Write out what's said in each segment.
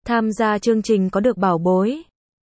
Tham gia chương trình có được bảo bối.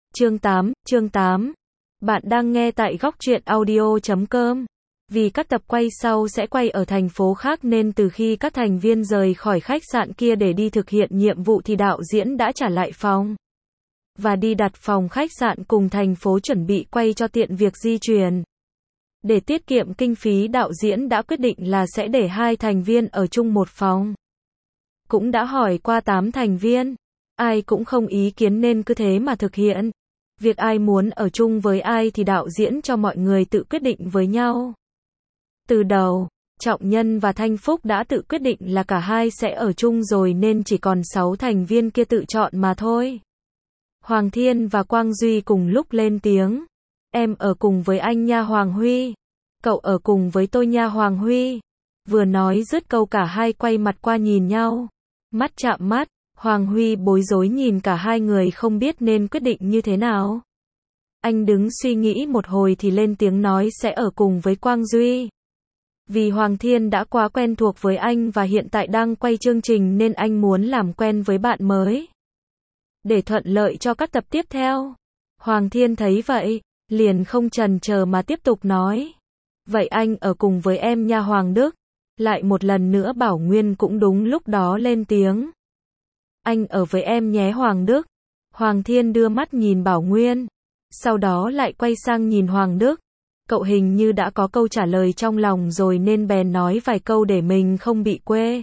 Chương 8. Bạn đang nghe tại góc truyện audio.com. Vì các tập quay sau sẽ quay ở thành phố khác nên từ khi các thành viên rời khỏi khách sạn kia để đi thực hiện nhiệm vụ thì đạo diễn đã trả lại phòng và đi đặt phòng khách sạn cùng thành phố chuẩn bị quay cho tiện việc di chuyển. Để tiết kiệm kinh phí, đạo diễn đã quyết định là sẽ để 2 thành viên ở chung một phòng. Cũng đã hỏi qua 8 thành viên, ai cũng không ý kiến nên cứ thế mà thực hiện. Việc ai muốn ở chung với ai thì đạo diễn cho mọi người tự quyết định với nhau. Từ đầu, Trọng Nhân và Thanh Phúc đã tự quyết định là cả hai sẽ ở chung rồi nên chỉ còn 6 thành viên kia tự chọn mà thôi. Hoàng Thiên và Quang Duy cùng lúc lên tiếng. Em ở cùng với anh nha Hoàng Huy. Cậu ở cùng với tôi nha Hoàng Huy. Vừa nói dứt câu cả hai quay mặt qua nhìn nhau. Mắt chạm mắt, Hoàng Huy bối rối nhìn cả hai người không biết nên quyết định như thế nào. Anh đứng suy nghĩ một hồi thì lên tiếng nói sẽ ở cùng với Quang Duy. Vì Hoàng Thiên đã quá quen thuộc với anh và hiện tại đang quay chương trình nên anh muốn làm quen với bạn mới, để thuận lợi cho các tập tiếp theo. Hoàng Thiên thấy vậy, liền không chần chờ mà tiếp tục nói. Vậy anh ở cùng với em nha Hoàng Đức. Lại một lần nữa Bảo Nguyên cũng đúng lúc đó lên tiếng. Anh ở với em nhé Hoàng Đức. Hoàng Thiên đưa mắt nhìn Bảo Nguyên, sau đó lại quay sang nhìn Hoàng Đức. Cậu hình như đã có câu trả lời trong lòng rồi nên bèn nói vài câu để mình không bị quê.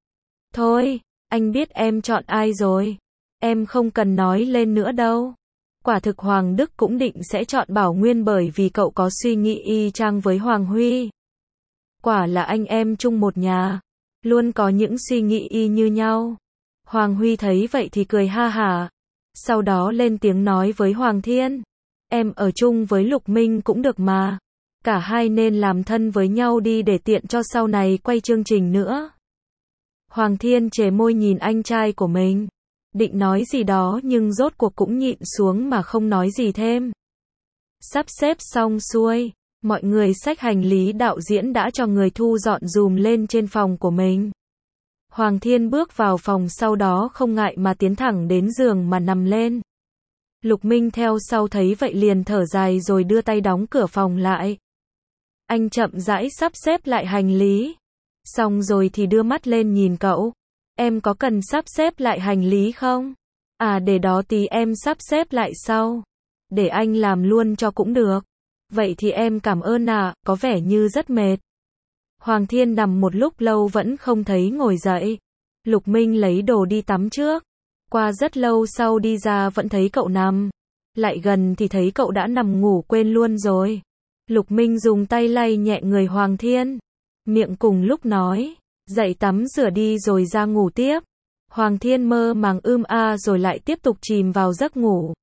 Thôi, anh biết em chọn ai rồi. Em không cần nói lên nữa đâu. Quả thực Hoàng Đức cũng định sẽ chọn Bảo Nguyên bởi vì cậu có suy nghĩ y chang với Hoàng Huy. Quả là anh em chung một nhà, luôn có những suy nghĩ y như nhau. Hoàng Huy thấy vậy thì cười ha hả. Sau đó lên tiếng nói với Hoàng Thiên. Em ở chung với Lục Minh cũng được mà. Cả hai nên làm thân với nhau đi để tiện cho sau này quay chương trình nữa. Hoàng Thiên chề môi nhìn anh trai của mình. Định nói gì đó nhưng rốt cuộc cũng nhịn xuống mà không nói gì thêm. Sắp xếp xong xuôi, mọi người xách hành lý, đạo diễn đã cho người thu dọn dùm lên trên phòng của mình. Hoàng Thiên bước vào phòng sau đó không ngại mà tiến thẳng đến giường mà nằm lên. Lục Minh theo sau thấy vậy liền thở dài rồi đưa tay đóng cửa phòng lại. Anh chậm rãi sắp xếp lại hành lý. Xong rồi thì đưa mắt lên nhìn cậu. Em có cần sắp xếp lại hành lý không? À để đó tí em sắp xếp lại sau. Để anh làm luôn cho cũng được. Vậy thì em cảm ơn ạ, có vẻ như rất mệt. Hoàng Thiên nằm một lúc lâu vẫn không thấy ngồi dậy. Lục Minh lấy đồ đi tắm trước. Qua rất lâu sau đi ra vẫn thấy cậu nằm. Lại gần thì thấy cậu đã nằm ngủ quên luôn rồi. Lục Minh dùng tay lay nhẹ người Hoàng Thiên. Miệng cùng lúc nói. Dậy tắm rửa đi rồi ra ngủ tiếp. Hoàng Thiên mơ màng rồi lại tiếp tục chìm vào giấc ngủ.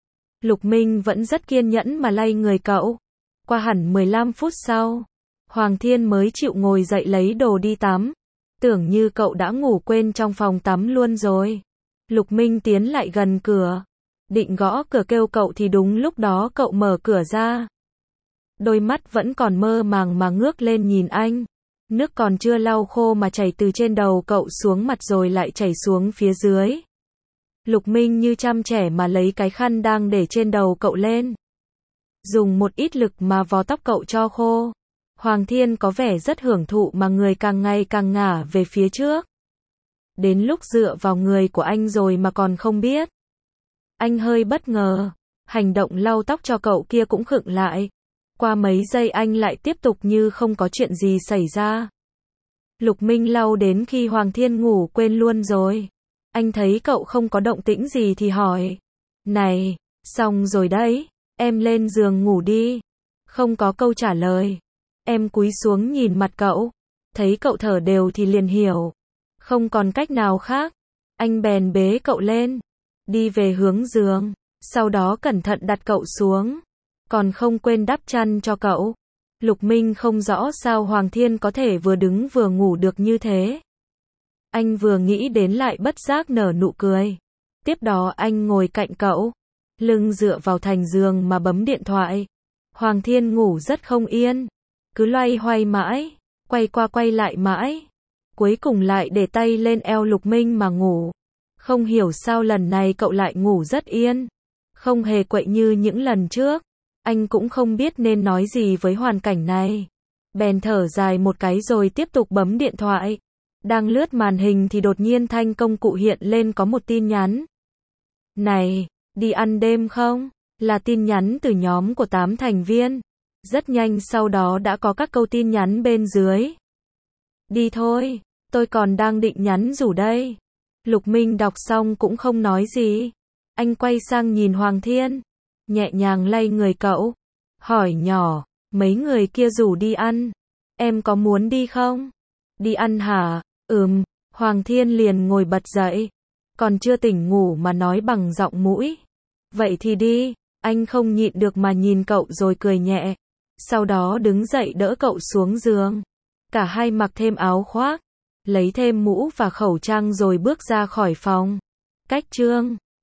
Lục Minh vẫn rất kiên nhẫn mà lay người cậu. Qua hẳn 15 phút sau, Hoàng Thiên mới chịu ngồi dậy lấy đồ đi tắm. Tưởng như cậu đã ngủ quên trong phòng tắm luôn rồi. Lục Minh tiến lại gần cửa, định gõ cửa kêu cậu thì đúng lúc đó cậu mở cửa ra. Đôi mắt vẫn còn mơ màng mà ngước lên nhìn anh. Nước còn chưa lau khô mà chảy từ trên đầu cậu xuống mặt rồi lại chảy xuống phía dưới. Lục Minh như chăm trẻ mà lấy cái khăn đang để trên đầu cậu lên. Dùng một ít lực mà vò tóc cậu cho khô. Hoàng Thiên có vẻ rất hưởng thụ mà người càng ngày càng ngả về phía trước. Đến lúc dựa vào người của anh rồi mà còn không biết. Anh hơi bất ngờ. Hành động lau tóc cho cậu kia cũng khựng lại. Qua mấy giây anh lại tiếp tục như không có chuyện gì xảy ra. Lục Minh lau đến khi Hoàng Thiên ngủ quên luôn rồi. Anh thấy cậu không có động tĩnh gì thì hỏi. Này, xong rồi đấy, em lên giường ngủ đi. Không có câu trả lời. Em cúi xuống nhìn mặt cậu. Thấy cậu thở đều thì liền hiểu. Không còn cách nào khác. Anh bèn bế cậu lên. Đi về hướng giường. Sau đó cẩn thận đặt cậu xuống. Còn không quên đắp chăn cho cậu. Lục Minh không rõ sao Hoàng Thiên có thể vừa đứng vừa ngủ được như thế. Anh vừa nghĩ đến lại bất giác nở nụ cười. Tiếp đó anh ngồi cạnh cậu, lưng dựa vào thành giường mà bấm điện thoại. Hoàng Thiên ngủ rất không yên, cứ loay hoay mãi, quay qua quay lại mãi. Cuối cùng lại để tay lên eo Lục Minh mà ngủ. Không hiểu sao lần này cậu lại ngủ rất yên. Không hề quậy như những lần trước. Anh cũng không biết nên nói gì với hoàn cảnh này. Bèn thở dài một cái rồi tiếp tục bấm điện thoại. Đang lướt màn hình thì đột nhiên thanh công cụ hiện lên có một tin nhắn. Này, đi ăn đêm không? Là tin nhắn từ nhóm của 8 thành viên. Rất nhanh sau đó đã có các câu tin nhắn bên dưới. Đi thôi, tôi còn đang định nhắn rủ đây. Lục Minh đọc xong cũng không nói gì. Anh quay sang nhìn Hoàng Thiên, nhẹ nhàng lay người cậu, hỏi nhỏ, mấy người kia rủ đi ăn, em có muốn đi không? Đi ăn hả? Hoàng Thiên liền ngồi bật dậy, còn chưa tỉnh ngủ mà nói bằng giọng mũi. Vậy thì đi, anh không nhịn được mà nhìn cậu rồi cười nhẹ. Sau đó đứng dậy đỡ cậu xuống giường. Cả hai mặc thêm áo khoác, lấy thêm mũ và khẩu trang rồi bước ra khỏi phòng. Cách Chương